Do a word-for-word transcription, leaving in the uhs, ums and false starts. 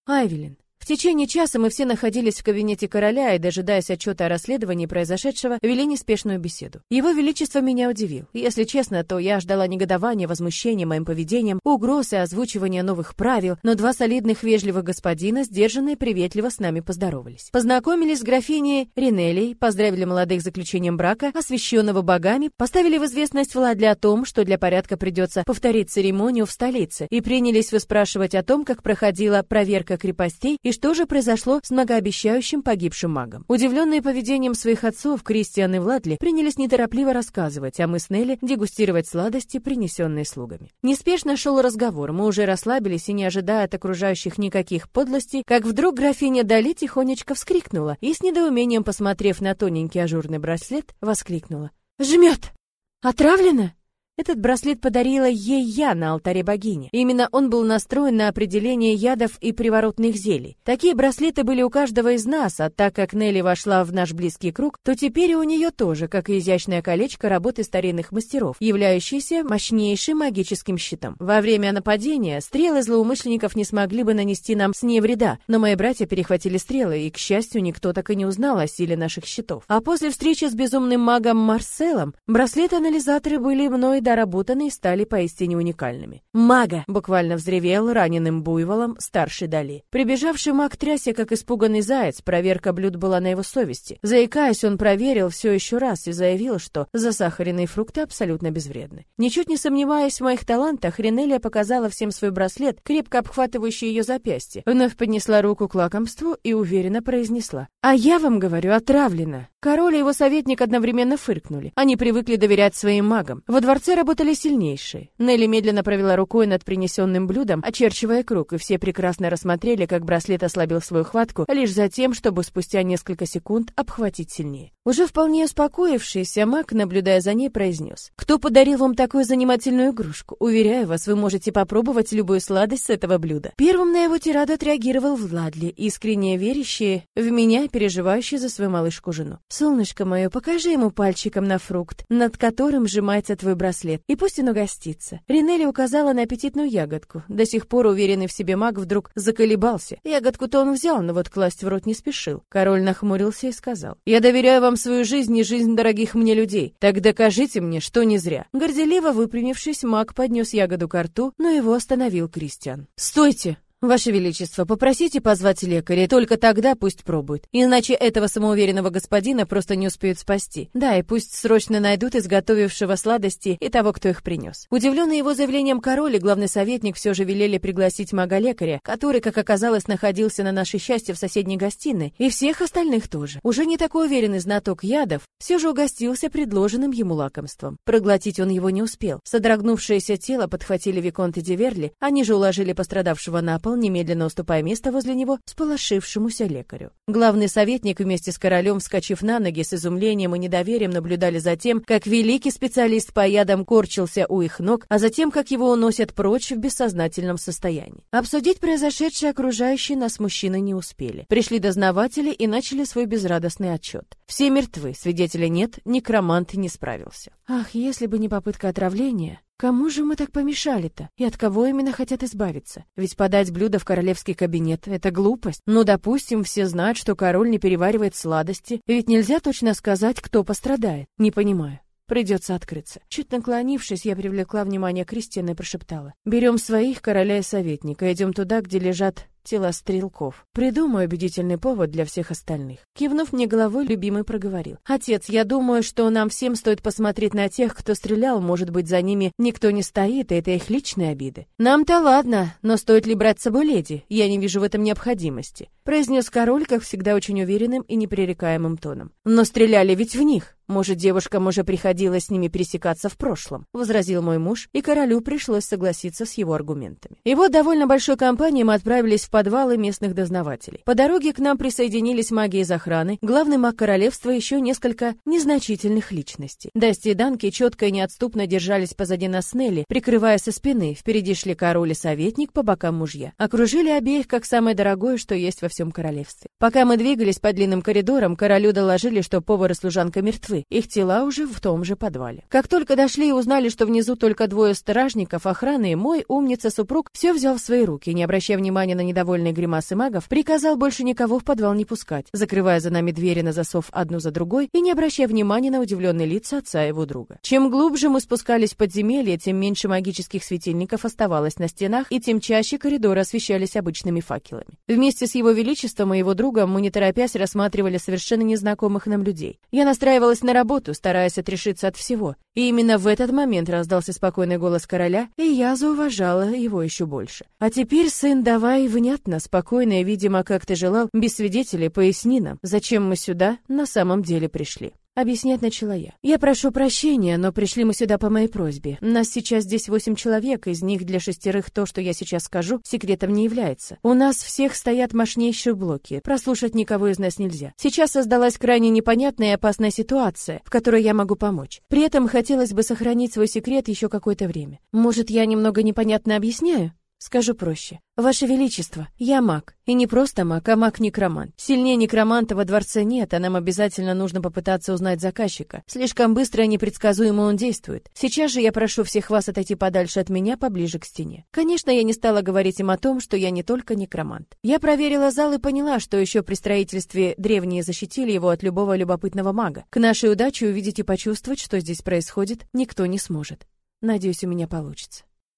Айвелин. В течение часа мы все находились в кабинете короля и, дожидаясь отчета о расследовании произошедшего, вели неспешную беседу. Его Величество меня удивил. Если честно, то я ждала негодования, возмущения моим поведением, угроз и озвучивания новых правил, но два солидных вежливых господина сдержанно и приветливо с нами поздоровались. Познакомились с графиней Ринелей, поздравили молодых с заключением брака, освященного богами, поставили в известность Владли о том, что для порядка придется повторить церемонию в столице, и принялись выспрашивать о том, как проходила проверка крепостей и что же произошло с многообещающим погибшим магом. Удивленные поведением своих отцов, Кристиан и Владли принялись неторопливо рассказывать, а мы с Нелли дегустировать сладости, принесенные слугами. Неспешно шел разговор, мы уже расслабились и не ожидая от окружающих никаких подлостей, как вдруг графиня Дали тихонечко вскрикнула и, с недоумением посмотрев на тоненький ажурный браслет, воскликнула: «Жмет! Отравлено?» Этот браслет подарила ей я на алтаре богини. Именно он был настроен на определение ядов и приворотных зелий. Такие браслеты были у каждого из нас, а так как Нелли вошла в наш близкий круг, то теперь и у нее тоже, как и изящное колечко работы старинных мастеров, являющееся мощнейшим магическим щитом. Во время нападения стрелы злоумышленников не смогли бы нанести нам с ней вреда, но мои братья перехватили стрелы, и, к счастью, никто так и не узнал о силе наших щитов. А после встречи с безумным магом Марселом, браслеты-анализаторы были мной доработаны и стали поистине уникальными. «Мага!» — буквально взревел раненым буйволом старший Дали. Прибежавший маг трясся, как испуганный заяц, проверка блюд была на его совести. Заикаясь, он проверил все еще раз и заявил, что засахаренные фрукты абсолютно безвредны. Ничуть не сомневаясь в моих талантах, Ринелия показала всем свой браслет, крепко обхватывающий ее запястье. Вновь поднесла руку к лакомству и уверенно произнесла: «А я вам говорю, отравлено!» Король и его советник одновременно фыркнули. Они привыкли доверять своим магам. Во дворце работали сильнейшие. Нелли медленно провела рукой над принесенным блюдом, очерчивая круг, и все прекрасно рассмотрели, как браслет ослабил свою хватку, лишь за тем, чтобы спустя несколько секунд обхватить сильнее. Уже вполне успокоившийся маг, наблюдая за ней, произнес: «Кто подарил вам такую занимательную игрушку? Уверяю вас, вы можете попробовать любую сладость с этого блюда». Первым на его тираду отреагировал Владли, искренне верящий в меня, переживающий за свою малышку-жену. «Солнышко мое, покажи ему пальчиком на фрукт, над которым сжимается твой браслет, и пусть он угостится». Ринелли указала на аппетитную ягодку. До сих пор уверенный в себе маг вдруг заколебался. Ягодку-то он взял, но вот класть в рот не спешил. Король нахмурился и сказал: «Я доверяю вам свою жизнь и жизнь дорогих мне людей. Так докажите мне, что не зря». Горделиво выпрямившись, маг поднес ягоду ко рту, но его остановил Кристиан. «Стойте! Ваше Величество, попросите позвать лекаря, только тогда пусть пробует. Иначе этого самоуверенного господина просто не успеют спасти. Да, и пусть срочно найдут изготовившего сладости и того, кто их принес». Удивленный его заявлением король и главный советник все же велели пригласить мага-лекаря, который, как оказалось, находился на наше счастье в соседней гостиной, и всех остальных тоже. Уже не такой уверенный знаток ядов все же угостился предложенным ему лакомством. Проглотить он его не успел. Содрогнувшееся тело подхватили Виконт и Диверли, они же уложили пострадавшего на пол, немедленно уступая место возле него сполошившемуся лекарю. Главный советник вместе с королем, вскочив на ноги, с изумлением и недоверием наблюдали за тем, как великий специалист по ядам корчился у их ног, а затем, как его уносят прочь в бессознательном состоянии. Обсудить произошедшее окружающие нас мужчины не успели. Пришли дознаватели и начали свой безрадостный отчет. Все мертвы, свидетеля нет, некромант не справился. Ах, если бы не попытка отравления... Кому же мы так помешали-то? И от кого именно хотят избавиться? Ведь подать блюдо в королевский кабинет — это глупость. Ну, допустим, все знают, что король не переваривает сладости. Ведь нельзя точно сказать, кто пострадает. Не понимаю. Придется открыться. Чуть наклонившись, я привлекла внимание Кристиана и прошептала: «Берем своих, короля и советника, идем туда, где лежат тела стрелков. Придумай убедительный повод для всех остальных». Кивнув мне головой, любимый проговорил: «Отец, я думаю, что нам всем стоит посмотреть на тех, кто стрелял. Может быть, за ними никто не стоит, и это их личные обиды». «Нам-то ладно, но стоит ли брать с собой леди? Я не вижу в этом необходимости», произнес король, как всегда, очень уверенным и непререкаемым тоном. «Но стреляли ведь в них. Может, девушкам уже приходилось с ними пересекаться в прошлом», возразил мой муж, и королю пришлось согласиться с его аргументами. И вот довольно большой компанией мы отправились в подвалы местных дознавателей. По дороге к нам присоединились маги из охраны, главный маг королевства и еще несколько незначительных личностей. Дасти и Данки четко и неотступно держались позади нас с Нелли, прикрывая со спины. Впереди шли король и советник, по бокам мужья. Окружили обеих как самое дорогое, что есть во всем королевстве. Пока мы двигались по длинным коридорам, королю доложили, что повар и служанка мертвы. Их тела уже в том же подвале. Как только дошли и узнали, что внизу только двое стражников охраны, мой умница-супруг все взял в свои руки, не обращая внимания на недовольные гримасы магов, приказал больше никого в подвал не пускать, закрывая за нами двери на засов одну за другой и не обращая внимания на удивленные лица отца и его друга. Чем глубже мы спускались в подземелье, тем меньше магических светильников оставалось на стенах, и тем чаще коридоры освещались обычными факелами. Вместе с его величеством и его другом мы, не торопясь, рассматривали совершенно незнакомых нам людей. Я настраивалась на работу, стараясь отрешиться от всего. И именно в этот момент раздался спокойный голос короля, и я зауважала его еще больше. «А теперь, сын, давай внятно, спокойно и, видимо, как ты желал, без свидетелей, поясни нам, зачем мы сюда на самом деле пришли». Объяснять начала я. Я прошу прощения, но пришли мы сюда по моей просьбе. Нас сейчас здесь восемь человек, из них для шестерых то, что я сейчас скажу, секретом не является. У нас всех стоят мощнейшие блоки. Прослушать никого из нас нельзя. Сейчас создалась крайне непонятная и опасная ситуация, в которой я могу помочь. При этом хотелось бы сохранить свой секрет еще какое-то время. Может, я немного непонятно объясняю? Скажу проще. Ваше Величество, я маг. И не просто маг, а маг-некромант. Сильнее некроманта во дворце нет, а нам обязательно нужно попытаться узнать заказчика. Слишком быстро и непредсказуемо он действует. Сейчас же я прошу всех вас отойти подальше от меня, поближе к стене. Конечно, я не стала говорить им о том, что я не только некромант. Я проверила зал и поняла, что еще при строительстве древние защитили его от любого любопытного мага. К нашей удаче увидеть и почувствовать, что здесь происходит, никто не сможет. Надеюсь, у меня получится.